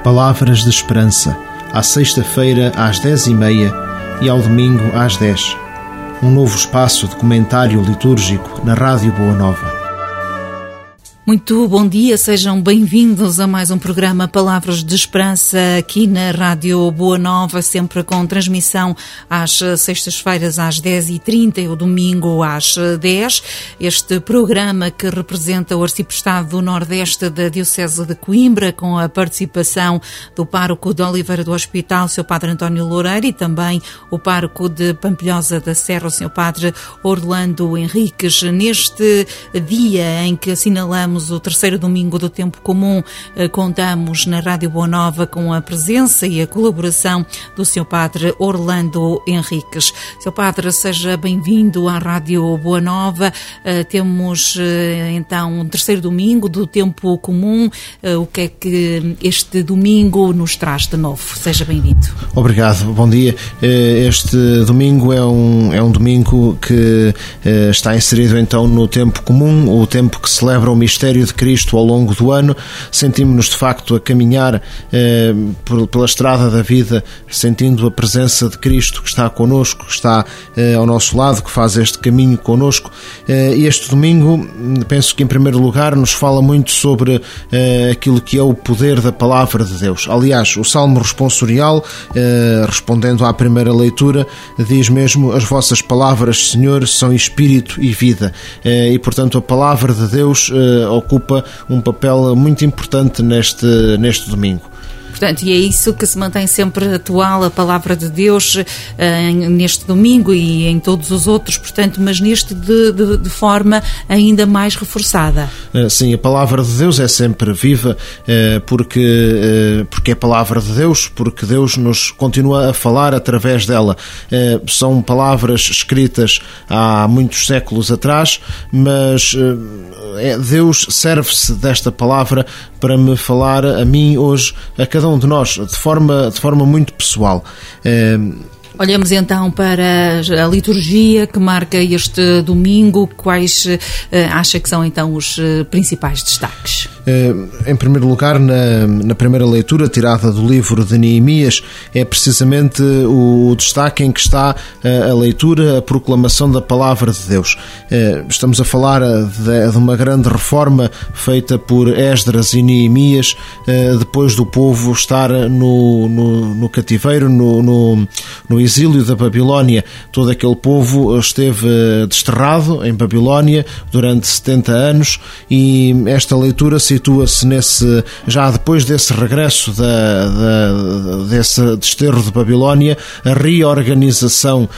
Palavras de Esperança, à sexta-feira às 10h30 e ao domingo às 10h. Um novo espaço de comentário litúrgico na Rádio Boa Nova. Muito bom dia, sejam bem-vindos a mais um programa Palavras de Esperança aqui na Rádio Boa Nova, sempre com transmissão às sextas-feiras às 10h30 e o domingo às 10h. Este programa que representa o Arciprestado do Nordeste da Diocese de Coimbra, com a participação do pároco de Oliveira do Hospital, Sr. Padre António Loureiro, e também o pároco de Pampilhosa da Serra, o Sr. Padre Orlando Henriques. Neste dia em que assinalamos o terceiro domingo do tempo comum, contamos na Rádio Boa Nova com a presença e a colaboração do Sr. Padre Orlando Henriques. Sr. Padre, seja bem-vindo à Rádio Boa Nova. Temos então um terceiro domingo do tempo comum. O que é que este domingo nos traz de novo? Seja bem-vindo. Obrigado, bom dia. Este domingo é um domingo que está inserido então no tempo comum, o tempo que celebra o mistério de Cristo ao longo do ano. Sentimos-nos de facto a caminhar pela estrada da vida, sentindo a presença de Cristo que está connosco, que está ao nosso lado, que faz este caminho connosco. E este domingo, penso que em primeiro lugar nos fala muito sobre aquilo que é o poder da Palavra de Deus. Aliás, o Salmo responsorial, respondendo à primeira leitura, diz mesmo: as vossas palavras, Senhor, são espírito e vida. E portanto a Palavra de Deus ocupa um papel muito importante neste domingo. Portanto, e é isso que se mantém sempre atual, a Palavra de Deus, neste domingo e em todos os outros, portanto, mas neste de forma ainda mais reforçada. Sim, a Palavra de Deus é sempre viva, porque é a Palavra de Deus, porque Deus nos continua a falar através dela. São palavras escritas há muitos séculos atrás, mas Deus serve-se desta palavra para me falar a mim hoje, a cada um de nós, de forma muito pessoal. Olhamos então para a liturgia que marca este domingo. Quais acha que são então os principais destaques? Em primeiro lugar, na primeira leitura tirada do livro de Neemias, é precisamente o destaque em que está a leitura, a proclamação da Palavra de Deus. Estamos a falar de uma grande reforma feita por Esdras e Neemias, depois do povo estar no cativeiro, no exílio da Babilónia. Todo aquele povo esteve desterrado em Babilónia durante 70 anos e esta leitura situa-se já depois desse regresso desse desterro de Babilónia, a reorganização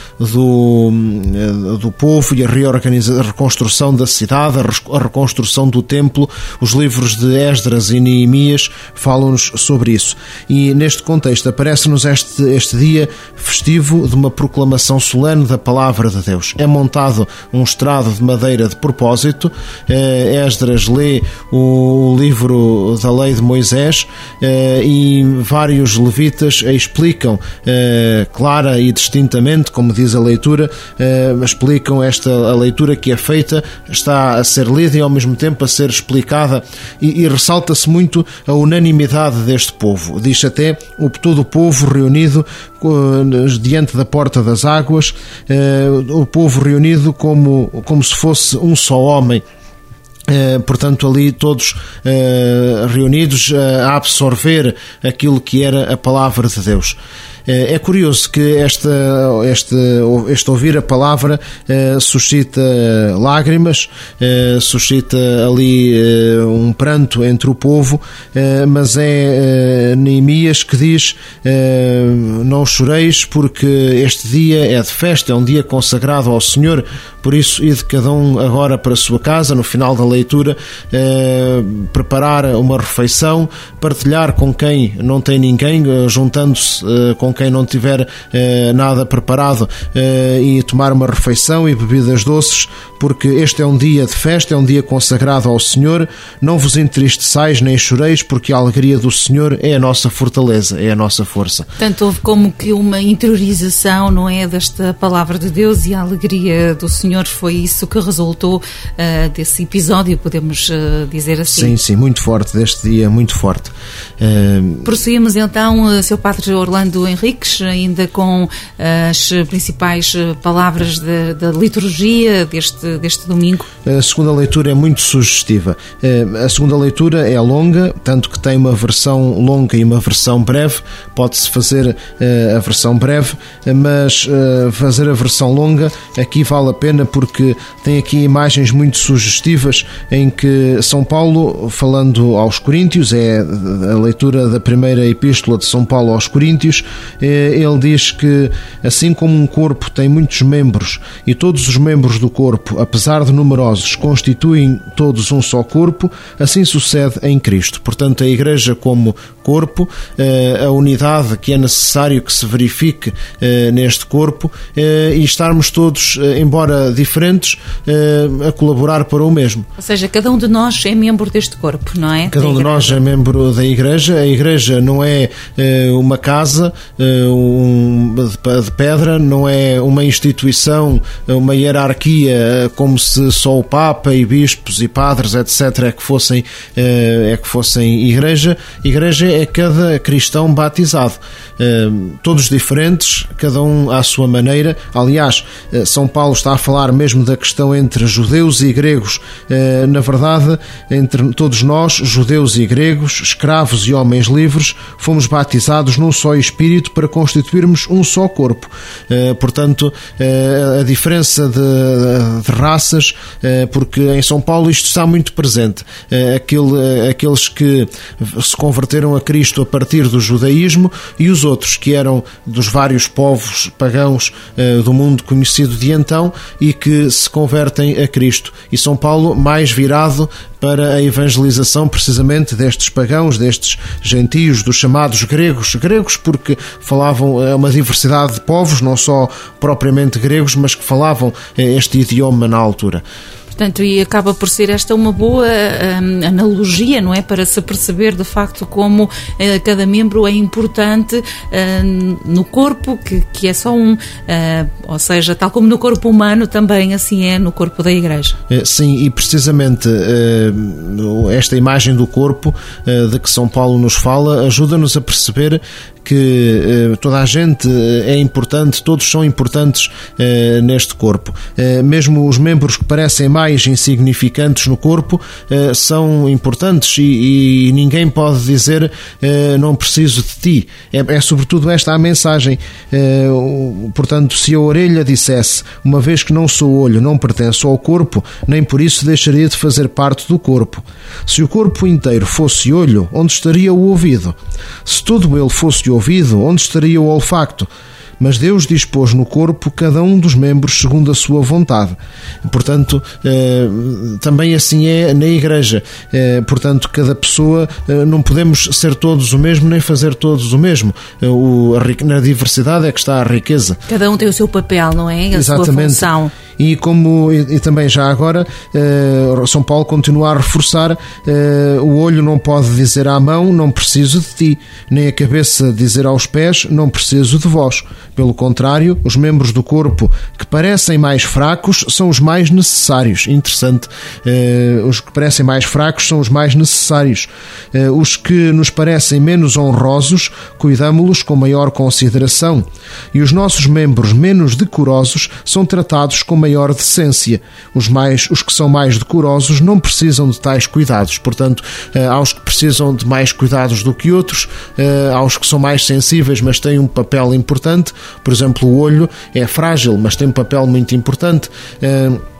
do povo e a reconstrução da cidade, a reconstrução do templo. Os livros de Esdras e Neemias falam-nos sobre isso. E neste contexto aparece-nos este dia festivo de uma proclamação solene da Palavra de Deus. É montado um estrado de madeira de propósito. Esdras lê o livro da lei de Moisés e vários levitas a explicam clara e distintamente, como diz a leitura, explicam a leitura que é feita, está a ser lida e ao mesmo tempo a ser explicada, e ressalta-se muito a unanimidade deste povo. Diz até todo o povo reunido diante da porta das águas, o povo reunido como se fosse um só homem. Portanto, ali todos reunidos a absorver aquilo que era a Palavra de Deus. É curioso que este ouvir a palavra suscita lágrimas, suscita ali um pranto entre o povo, mas é Neemias que diz: não choreis, porque este dia é de festa, é um dia consagrado ao Senhor. Por isso, ide cada um agora para a sua casa, no final da leitura, preparar uma refeição, partilhar com quem não tem ninguém, juntando-se com com quem não tiver nada preparado e tomar uma refeição e bebidas doces, porque este é um dia de festa, é um dia consagrado ao Senhor. Não vos entristeçais nem choreis, porque a alegria do Senhor é a nossa fortaleza, é a nossa força. Portanto, houve como que uma interiorização, não é, desta palavra de Deus, e a alegria do Senhor foi isso que resultou desse episódio, podemos dizer assim. Sim, muito forte, deste dia, muito forte. Prosseguimos então, Sr. Padre Orlando Henriques, ainda com as principais palavras da liturgia deste domingo. A segunda leitura é muito sugestiva. A segunda leitura é longa, tanto que tem uma versão longa e uma versão breve. Pode-se fazer a versão breve, mas fazer a versão longa aqui vale a pena, porque tem aqui imagens muito sugestivas em que São Paulo, falando aos Coríntios, é a leitura da primeira epístola de São Paulo aos Coríntios, ele diz que assim como um corpo tem muitos membros e todos os membros do corpo, apesar de numerosos, constituem todos um só corpo, assim sucede em Cristo. Portanto, a Igreja como corpo, a unidade que é necessário que se verifique neste corpo, e estarmos todos, embora diferentes, a colaborar para o mesmo. Ou seja, cada um de nós é membro deste corpo, não é? Cada um de nós é membro da Igreja. A Igreja não é uma casa de pedra, não é uma instituição, uma hierarquia, como se só o Papa e bispos e padres, etc., é que fossem Igreja. Igreja é cada cristão batizado. Todos diferentes, cada um à sua maneira. Aliás, São Paulo está a falar mesmo da questão entre judeus e gregos. Na verdade, entre todos nós, judeus e gregos, escravos e homens livres, fomos batizados num só Espírito para constituirmos um só corpo. Portanto, a diferença de raças, porque em São Paulo isto está muito presente. Aqueles que se converteram a Cristo a partir do judaísmo e os outros que eram dos vários povos pagãos do mundo conhecido de então e que se convertem a Cristo. E São Paulo mais virado para a evangelização precisamente destes pagãos, destes gentios, dos chamados gregos porque falavam uma diversidade de povos, não só propriamente gregos, mas que falavam este idioma na altura. Portanto, e acaba por ser esta uma boa analogia, não é? Para se perceber de facto como cada membro é importante no corpo, que é só um, ou seja, tal como no corpo humano, também assim é no corpo da Igreja. Sim, e precisamente esta imagem do corpo de que São Paulo nos fala ajuda-nos a perceber que toda a gente é importante, todos são importantes neste corpo. Mesmo os membros que parecem mais insignificantes no corpo são importantes e ninguém pode dizer não preciso de ti. É sobretudo esta a mensagem. Portanto, se a orelha dissesse, uma vez que não sou olho, não pertenço ao corpo, nem por isso deixaria de fazer parte do corpo. Se o corpo inteiro fosse olho, onde estaria o ouvido? Se todo ele fosse ouvido, onde estaria o olfato? Mas Deus dispôs no corpo cada um dos membros segundo a sua vontade. Portanto, também assim é na Igreja. Portanto, cada pessoa, não podemos ser todos o mesmo, nem fazer todos o mesmo. Na diversidade é que está a riqueza. Cada um tem o seu papel, não é? Exatamente. Sua função. E também já agora, São Paulo continua a reforçar, o olho não pode dizer à mão, não preciso de ti, nem a cabeça dizer aos pés, não preciso de vós. Pelo contrário, os membros do corpo que parecem mais fracos são os mais necessários. Interessante. Os que parecem mais fracos são os mais necessários. Os que nos parecem menos honrosos, cuidamo-los com maior consideração. E os nossos membros menos decorosos são tratados com maior decência. Os que são mais decorosos não precisam de tais cuidados. Portanto, aos que precisam de mais cuidados do que outros, aos que são mais sensíveis, mas têm um papel importante. Por exemplo, o olho é frágil, mas tem um papel muito importante.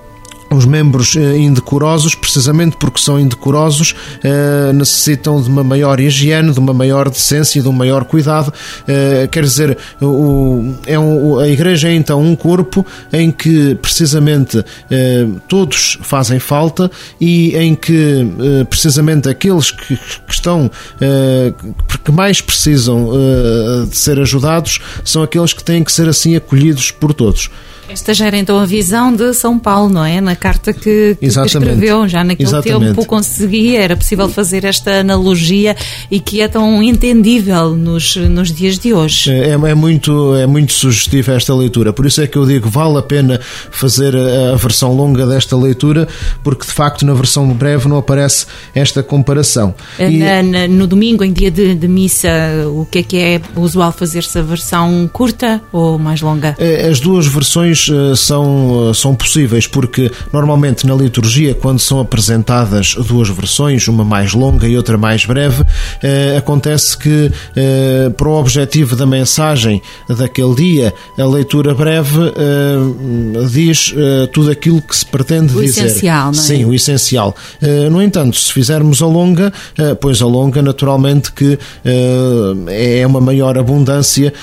os membros indecorosos, precisamente porque são indecorosos, necessitam de uma maior higiene, de uma maior decência, de um maior cuidado. Quer dizer, a Igreja é então um corpo em que precisamente todos fazem falta e em que precisamente aqueles que estão, que mais precisam de ser ajudados, são aqueles que têm que ser assim acolhidos por todos. Esta já era então a visão de São Paulo, não é? Na carta que escreveu, já naquele tempo conseguia, era possível fazer esta analogia e que é tão entendível nos dias de hoje. É muito sugestiva esta leitura, por isso é que eu digo, vale a pena fazer a versão longa desta leitura, porque de facto na versão breve não aparece esta comparação. No domingo, em dia de missa, o que é usual fazer-se a versão curta ou mais longa? As duas versões são possíveis, porque normalmente na liturgia, quando são apresentadas duas versões, uma mais longa e outra mais breve, acontece que para o objetivo da mensagem daquele dia, a leitura breve diz tudo aquilo que se pretende dizer. O essencial, não é? Sim, o essencial. No entanto, se fizermos a longa, pois a longa naturalmente que é uma maior abundância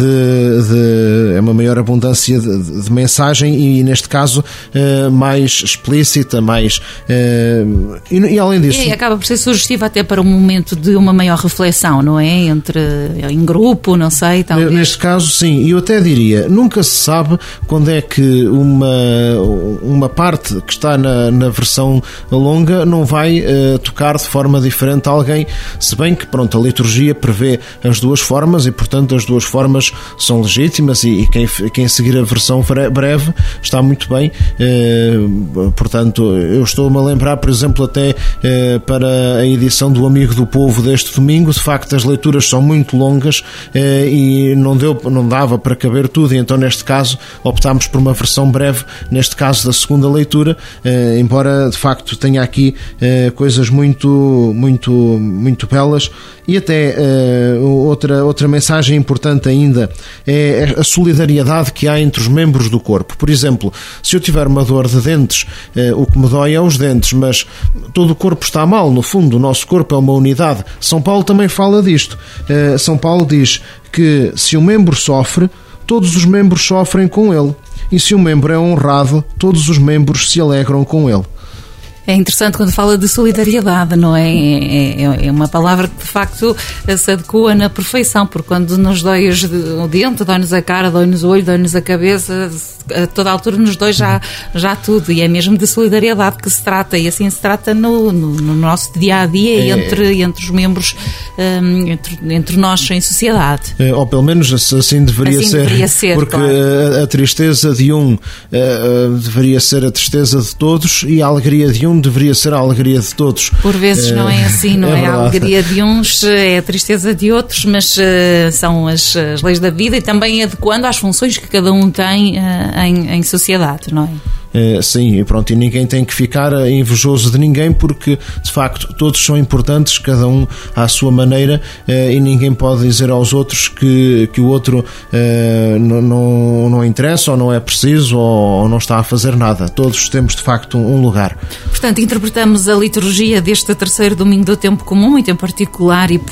de mensagem e neste caso mais explícita, mais e além disso... E acaba por ser sugestivo até para um momento de uma maior reflexão, não é? Em grupo, não sei, talvez. Neste caso sim, e eu até diria, nunca se sabe quando é que uma parte que está na versão longa não vai tocar de forma diferente a alguém, se bem que pronto, a liturgia prevê as duas formas e portanto as duas formas são legítimas e quem seguir a versão breve está muito bem. Portanto, eu estou-me a lembrar, por exemplo, até para a edição do Amigo do Povo deste domingo, de facto as leituras são muito longas e não dava para caber tudo, e então neste caso optámos por uma versão breve, neste caso da segunda leitura, embora de facto tenha aqui coisas muito belas. E até outra mensagem importante ainda é a solidariedade que há entre os membros do corpo. Por exemplo, se eu tiver uma dor de dentes, o que me dói é os dentes, mas todo o corpo está mal, no fundo, o nosso corpo é uma unidade. São Paulo também fala disto. São Paulo diz que se um membro sofre, todos os membros sofrem com ele. E se um membro é honrado, todos os membros se alegram com ele. É interessante quando fala de solidariedade, não é? É uma palavra que de facto se adequa na perfeição, porque quando nos dói o dente, dói-nos a cara, dói-nos o olho, dói-nos a cabeça, a toda a altura nos dói já tudo, e é mesmo de solidariedade que se trata, e assim se trata no nosso dia-a-dia entre os membros, entre nós em sociedade. Ou pelo menos assim deveria ser, porque claro, a tristeza de um deveria ser a tristeza de todos e a alegria de um deveria ser a alegria de todos. Por vezes não é assim, não é? A alegria de uns é a tristeza de outros, mas são as leis da vida e também adequando às funções que cada um tem em sociedade, não é? Sim, e pronto, e ninguém tem que ficar invejoso de ninguém, porque de facto todos são importantes, cada um à sua maneira, e ninguém pode dizer aos outros que o outro não interessa ou não é preciso ou não está a fazer nada. Todos temos de facto um lugar. Portanto, interpretamos a liturgia deste terceiro domingo do tempo comum, muito em particular, e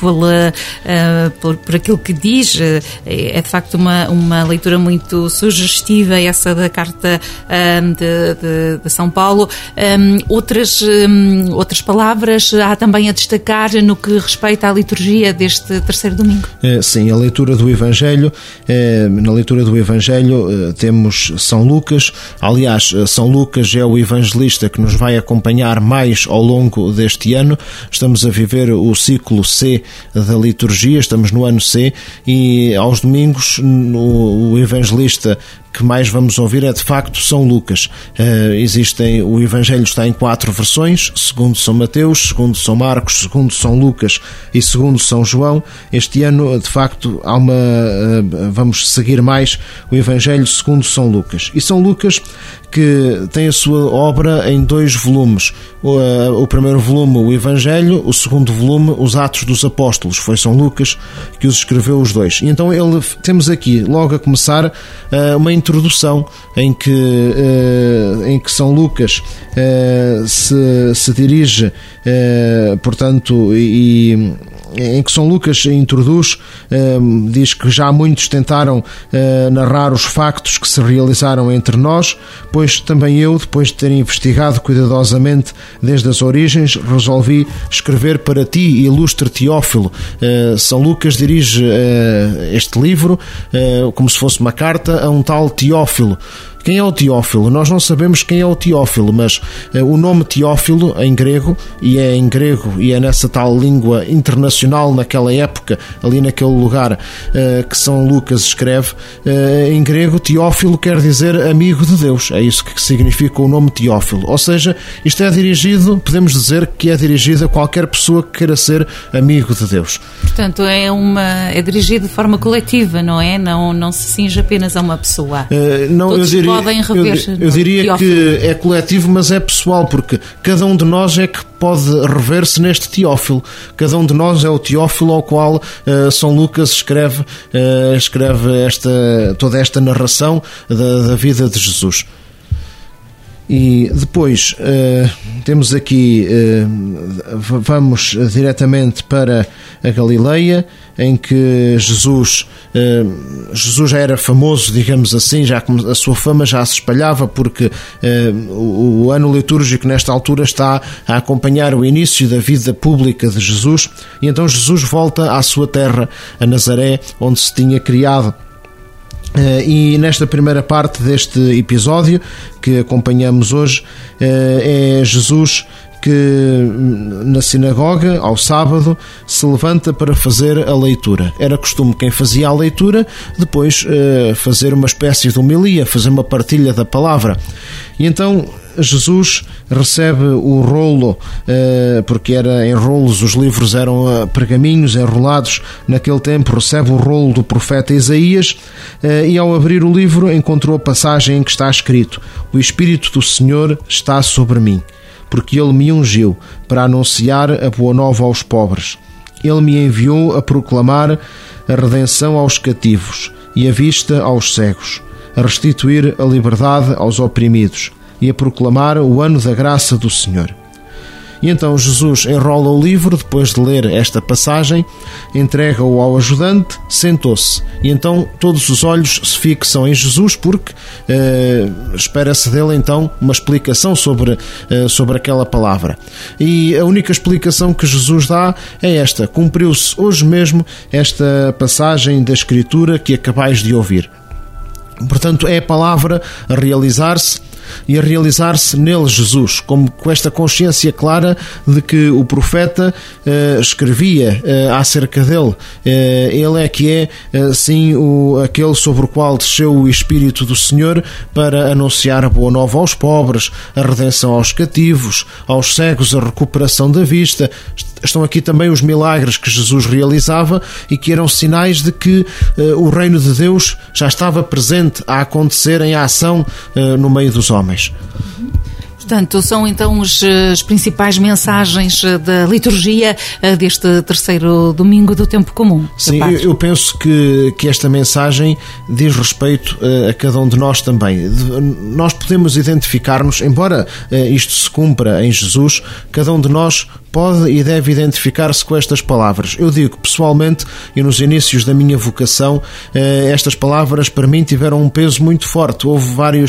por aquilo que diz, é de facto uma leitura muito sugestiva, essa da carta de São Paulo. Outras palavras há também a destacar no que respeita à liturgia deste terceiro domingo? Sim, a leitura do Evangelho. Na leitura do Evangelho temos São Lucas. Aliás, São Lucas é o evangelista que nos vai acompanhar mais ao longo deste ano. Estamos a viver o ciclo C da liturgia, estamos no ano C, e aos domingos o evangelista que mais vamos ouvir é de facto São Lucas. O Evangelho está em 4 versões, segundo São Mateus, segundo São Marcos, segundo São Lucas e segundo São João. Este ano, de facto, vamos seguir mais o Evangelho segundo São Lucas. E São Lucas, que tem a sua obra em 2 volumes. O primeiro volume, o Evangelho, o segundo volume, os Atos dos Apóstolos. Foi São Lucas que os escreveu os 2. E então temos aqui, logo a começar, uma introdução em que em que São Lucas se dirige, portanto, e em que São Lucas introduz, diz que já muitos tentaram narrar os factos que se realizaram entre nós, pois também eu, depois de ter investigado cuidadosamente desde as origens, resolvi escrever para ti, ilustre Teófilo. São Lucas dirige este livro como se fosse uma carta a um tal Teófilo. Quem é o Teófilo? Nós não sabemos quem é o Teófilo, mas o nome Teófilo em grego, e é nessa tal língua internacional naquela época, ali naquele lugar que São Lucas escreve, em grego Teófilo quer dizer amigo de Deus, é isso que significa o nome Teófilo, ou seja, isto é dirigido, podemos dizer que é dirigido a qualquer pessoa que queira ser amigo de Deus. Portanto, é dirigido de forma coletiva, não é? Não se cinge apenas a uma pessoa. Não, eu diria que é coletivo, mas é pessoal, porque cada um de nós é que pode rever-se neste Teófilo. Cada um de nós é o Teófilo ao qual São Lucas escreve toda esta narração da vida de Jesus. E depois temos aqui, vamos diretamente para a Galileia, em que Jesus já era famoso, digamos assim, já a sua fama já se espalhava, porque o ano litúrgico nesta altura está a acompanhar o início da vida pública de Jesus, e então Jesus volta à sua terra, a Nazaré, onde se tinha criado. E nesta primeira parte deste episódio que acompanhamos hoje, é Jesus que na sinagoga, ao sábado, se levanta para fazer a leitura. Era costume quem fazia a leitura depois fazer uma espécie de homilia, fazer uma partilha da palavra. E então Jesus recebe o rolo, porque era em rolos, os livros eram pergaminhos enrolados naquele tempo, recebe o rolo do profeta Isaías, e ao abrir o livro encontrou a passagem em que está escrito: o Espírito do Senhor está sobre mim, porque Ele me ungiu para anunciar a boa nova aos pobres. Ele me enviou a proclamar a redenção aos cativos e a vista aos cegos, a restituir a liberdade aos oprimidos e a proclamar o ano da graça do Senhor. E então Jesus enrola o livro, depois de ler esta passagem, entrega-o ao ajudante, sentou-se. E então todos os olhos se fixam em Jesus, porque espera-se dele então uma explicação sobre aquela palavra. E a única explicação que Jesus dá é esta: cumpriu-se hoje mesmo esta passagem da Escritura que acabais de ouvir. Portanto, é a palavra a realizar-se, e a realizar-se nele, Jesus, com esta consciência clara de que o profeta escrevia acerca dele. Ele é que é, sim, aquele sobre o qual desceu o Espírito do Senhor para anunciar a boa nova aos pobres, a redenção aos cativos, aos cegos, a recuperação da vista. Estão aqui também os milagres que Jesus realizava e que eram sinais de que o reino de Deus já estava presente a acontecer em ação no meio dos homens. Portanto, são então as principais mensagens da liturgia deste terceiro domingo do tempo comum. Sim, eu penso que esta mensagem diz respeito a cada um de nós também. Nós podemos identificar-nos, embora isto se cumpra em Jesus, cada um de nós pode e deve identificar-se com estas palavras. Eu digo pessoalmente, e nos inícios da minha vocação, estas palavras para mim tiveram um peso muito forte. Houve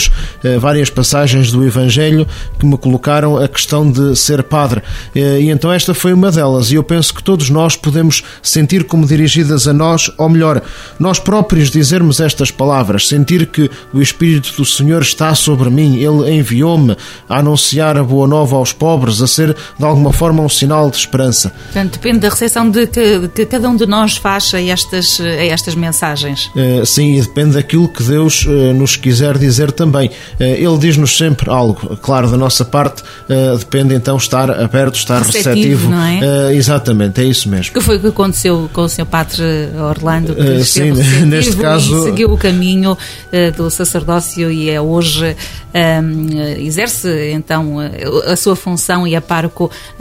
várias passagens do Evangelho que me colocaram a questão de ser padre, e então esta foi uma delas, e eu penso que todos nós podemos sentir como dirigidas a nós, ou melhor, nós próprios dizermos estas palavras, sentir que o Espírito do Senhor está sobre mim, Ele enviou-me a anunciar a boa nova aos pobres, a ser de alguma forma um sinal de esperança. Portanto, depende da recepção que cada um de nós faz a estas mensagens. Sim, e depende daquilo que Deus nos quiser dizer também. Ele diz-nos sempre algo, claro, da nossa parte depende então estar aberto, estar receptivo. Não é? Exatamente, é isso mesmo. Que foi o que aconteceu com o Sr. Padre Orlando, que sim, neste caso seguiu o caminho do sacerdócio e é hoje exerce então a sua função e é pároco em Pampilhosa.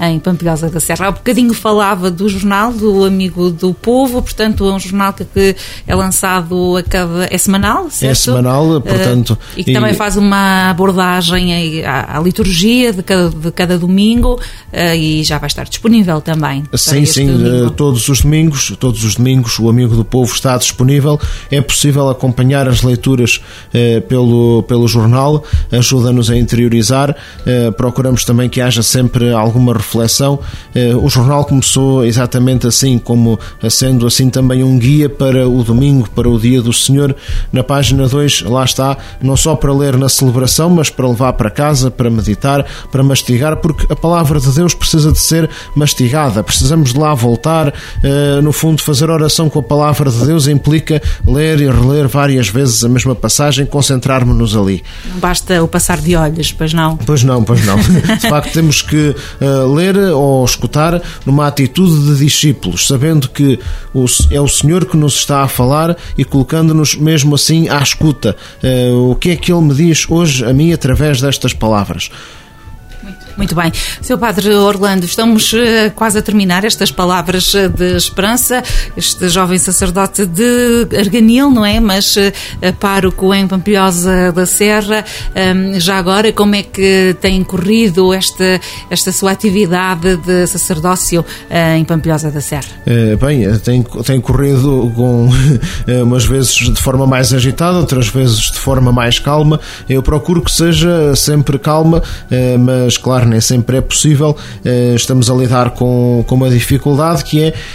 Pampilhosa da Serra. Há bocadinho falava do jornal do Amigo do Povo, portanto é um jornal que é lançado é semanal, certo? É semanal, portanto... E que também faz uma abordagem à liturgia de cada domingo, e já vai estar disponível também. Sim, todos os domingos o Amigo do Povo está disponível. É possível acompanhar as leituras pelo jornal, ajuda-nos a interiorizar. Procuramos também que haja sempre alguma reflexão. O jornal começou exatamente assim, como sendo assim também um guia para o domingo, para o dia do Senhor. Na página 2, lá está, não só para ler na celebração, mas para levar para casa, para meditar, para mastigar, porque a palavra de Deus precisa de ser mastigada. Precisamos de lá voltar. No fundo, fazer oração com a palavra de Deus implica ler e reler várias vezes a mesma passagem, concentrarmos-nos ali. Não basta o passar de olhos, pois não? Pois não. De facto, temos que ler ou escutar numa atitude de discípulos, sabendo que é o Senhor que nos está a falar e colocando-nos mesmo assim à escuta. O que é que Ele me diz hoje a mim através destas palavras? Muito bem. Sr. Padre Orlando, estamos quase a terminar estas palavras de esperança. Este jovem sacerdote de Arganil, não é? Mas pároco em Pampilhosa da Serra. Já agora, como é que tem corrido esta sua atividade de sacerdócio em Pampilhosa da Serra? Bem, tem corrido com umas vezes de forma mais agitada, outras vezes de forma mais calma. Eu procuro que seja sempre calma, mas claro, nem sempre é possível. Estamos a lidar com uma dificuldade que é,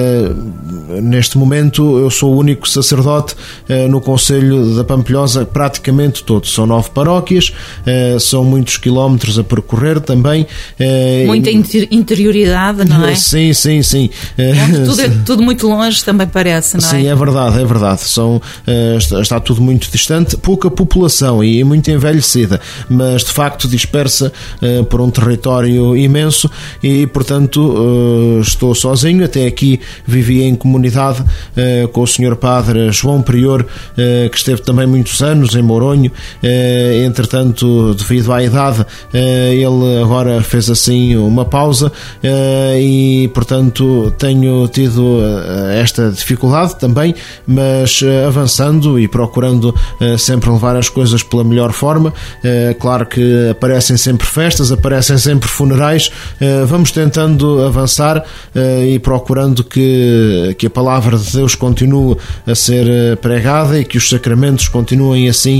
neste momento, eu sou o único sacerdote no concelho da Pampilhosa, praticamente todo. São 9 paróquias, são muitos quilómetros a percorrer também. Muita interioridade, não é? Sim. Tudo muito longe, também parece, não é? Sim, é verdade. Está tudo muito distante, pouca população e muito envelhecida, mas de facto dispersa por um território imenso e, portanto, estou sozinho. Até aqui vivia em comunidade com o Sr. Padre João Prior, que esteve também muitos anos em Mouronho. Entretanto, devido à idade, ele agora fez assim uma pausa e, portanto, tenho tido esta dificuldade também, mas avançando e procurando sempre levar as coisas pela melhor forma. Claro que aparecem sempre festas, aparecem sempre funerais, vamos tentando avançar e procurando que a palavra de Deus continue a ser pregada e que os sacramentos continuem assim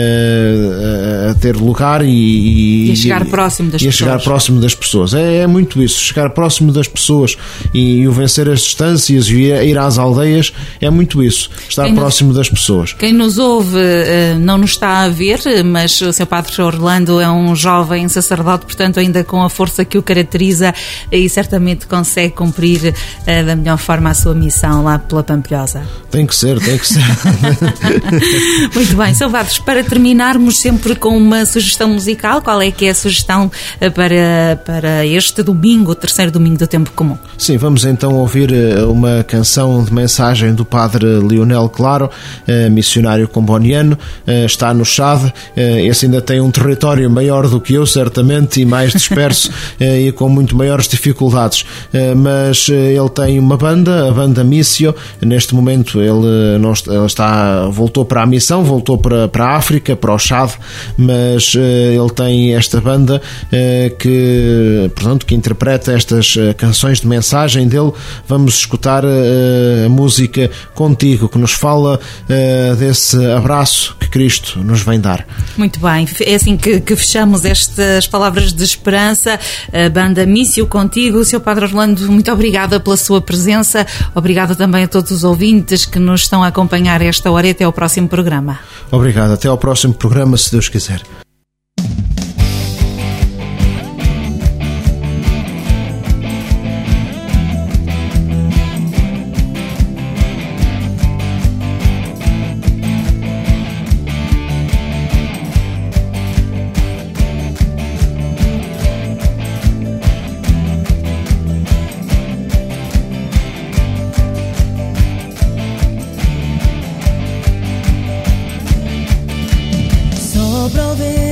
a ter lugar e a chegar próximo das pessoas. É muito isso, chegar próximo das pessoas e o vencer as distâncias e ir às aldeias, é muito isso, estar próximo das pessoas. Quem nos ouve não nos está a ver, mas o Sr. Padre Orlando é um jovem sacerdote, portanto ainda com a força que o caracteriza, e certamente consegue cumprir da melhor forma a sua missão lá pela Pampilhosa. Tem que ser. Muito bem, Sr. Padre, para terminarmos sempre com uma sugestão musical, qual é que é a sugestão para este domingo, o terceiro domingo do Tempo Comum? Sim, vamos então ouvir uma canção de mensagem do Padre Leonel Claro, missionário comboniano, está no Chade. Esse ainda tem um território maior do que eu, certamente, e mais disperso e com muito maiores dificuldades, mas ele tem uma banda, a banda Missio. Neste momento ele voltou para a missão, voltou para a África, para o Chade, mas ele tem esta banda que interpreta estas canções de mensagem dele. Vamos escutar a música Contigo, que nos fala desse abraço que Cristo nos vem dar. Muito bem, é assim que fechamos estas palavras de esperança. A banda Missio, Contigo. Sr. Padre Orlando, muito obrigada pela sua presença, obrigada também a todos os ouvintes que nos estão a acompanhar esta hora, e até ao próximo programa. Obrigado, até ao próximo programa, se Deus quiser. Sopra o vento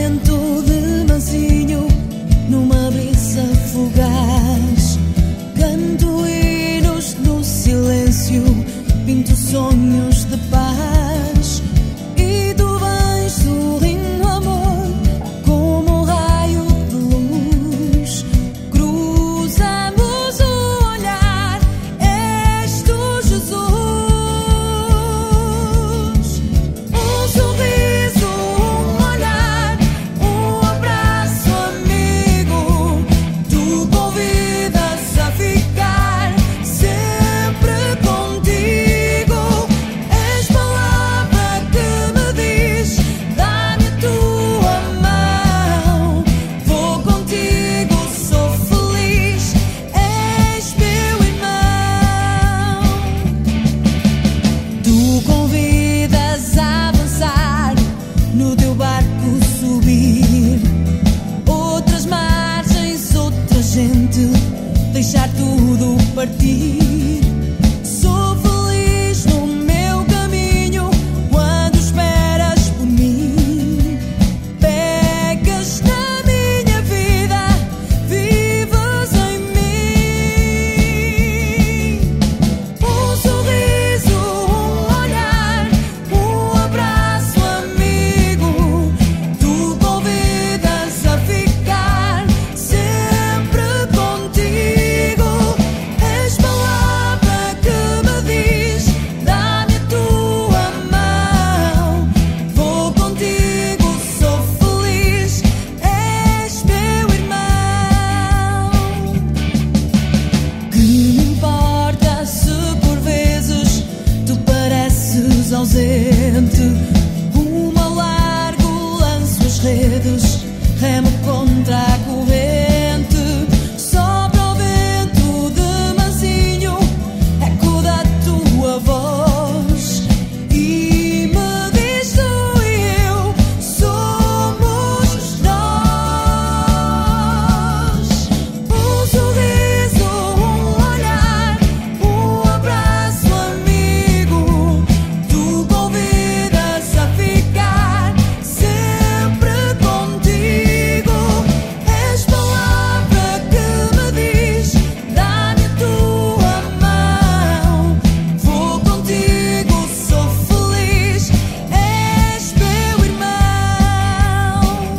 ausente. Uma largo lanço as redes, remo contra a corrente. Sopra o vento de mansinho, eco da tua voz, e me diz tu e eu somos nós. Um sorriso, um olhar, um abraço amigo. Tu convidas a ficar sempre contigo. És palavra que me diz: dá-me a tua mão. Vou contigo, sou feliz. És meu irmão.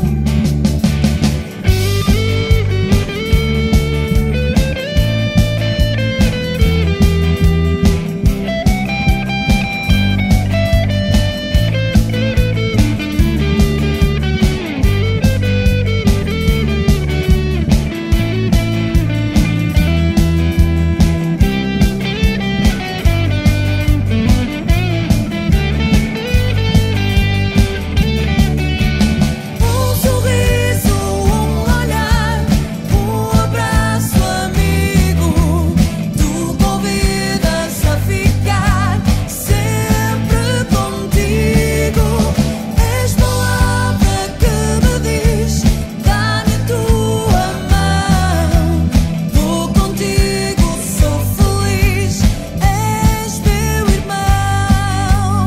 Um sorriso, um olhar, um abraço amigo. Tu convidas a ficar sempre contigo. És palavra que me diz: dá-me a tua mão. Vou contigo, sou feliz. És meu irmão.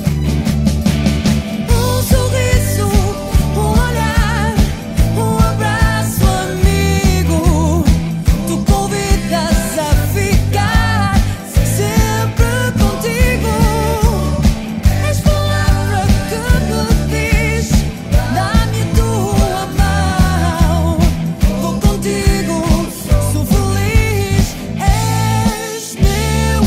Um sorriso, um olhar, um abraço amigo. Tu convidas a ficar sempre contigo. És palavra que me diz: dá-me a tua mão. Vou contigo, sou feliz. És meu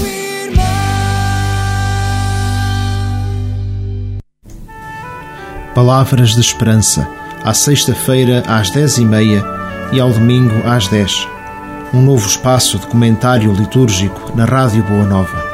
irmão. Palavras de Esperança, à sexta-feira às 10h30 e ao domingo às 10h. Um novo espaço de comentário litúrgico na Rádio Boa Nova.